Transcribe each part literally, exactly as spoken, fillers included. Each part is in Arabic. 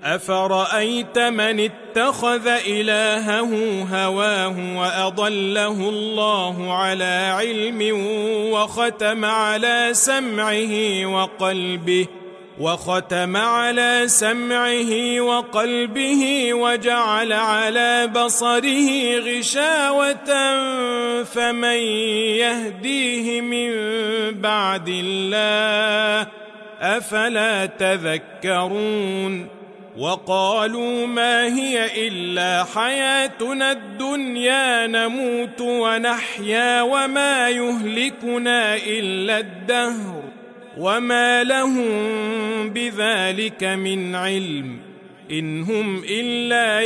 أفرأيت من اتخذ إلهه هواه وأضله الله على علم وختم على سمعه وقلبه وختم على سمعه وقلبه وجعل على بصره غشاوة فمن يهديه من بعد الله أفلا تذكرون وقالوا ما هي إلا حياتنا الدنيا نموت ونحيا وما يهلكنا إلا الدهر وما لهم بذلك من علم إن هم إلا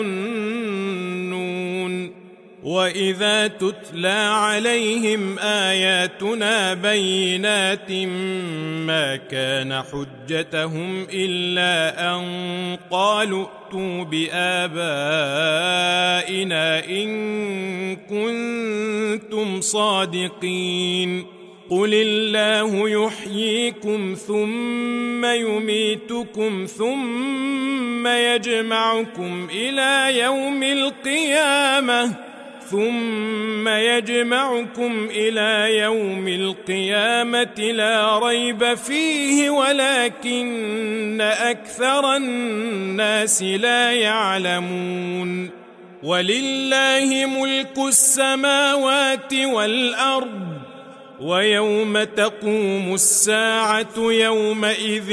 يظنون وإذا تتلى عليهم آياتنا بينات ما كان حجتهم إلا أن قالوا ائتوا بآبائنا إن كنتم صادقين قل الله يحييكم ثم يميتكم ثم يجمعكم إلى يوم القيامة ثم يجمعكم إلى يوم القيامة لا ريب فيه ولكن أكثر الناس لا يعلمون ولله ملك السماوات والأرض ويوم تقوم الساعة يومئذ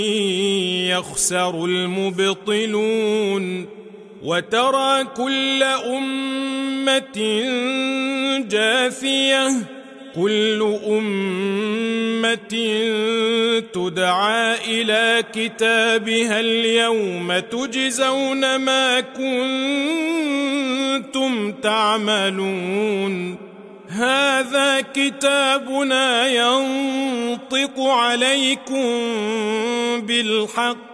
يخسر المبطلون وترى كل أمة جاثية كل أمة تدعى إلى كتابها اليوم تجزون ما كنتم تعملون هذا كتابنا ينطق عليكم بالحق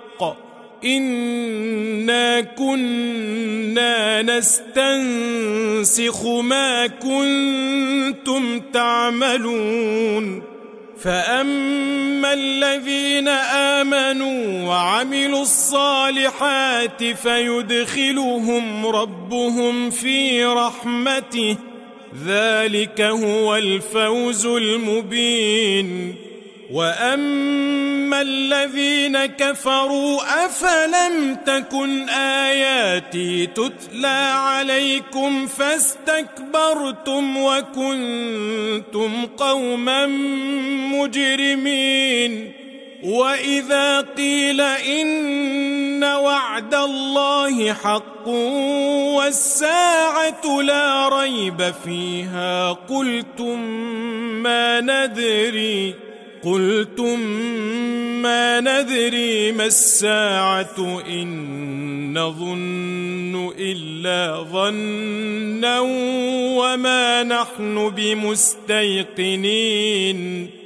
إنا كنا نستنسخ ما كنتم تعملون فأما الذين آمنوا وعملوا الصالحات فيدخلهم ربهم في رحمته ذلك هو الفوز المبين وأما الذين كفروا أفلم تكن آياتي تتلى عليكم فاستكبرتم وكنتم قوما مجرمين وإذا قيل إن وعد الله حق والساعة لا ريب فيها قلتم ما ندري قلتم ما ندري ما الساعة إن نظن إلا ظنا وما نحن بمستيقنين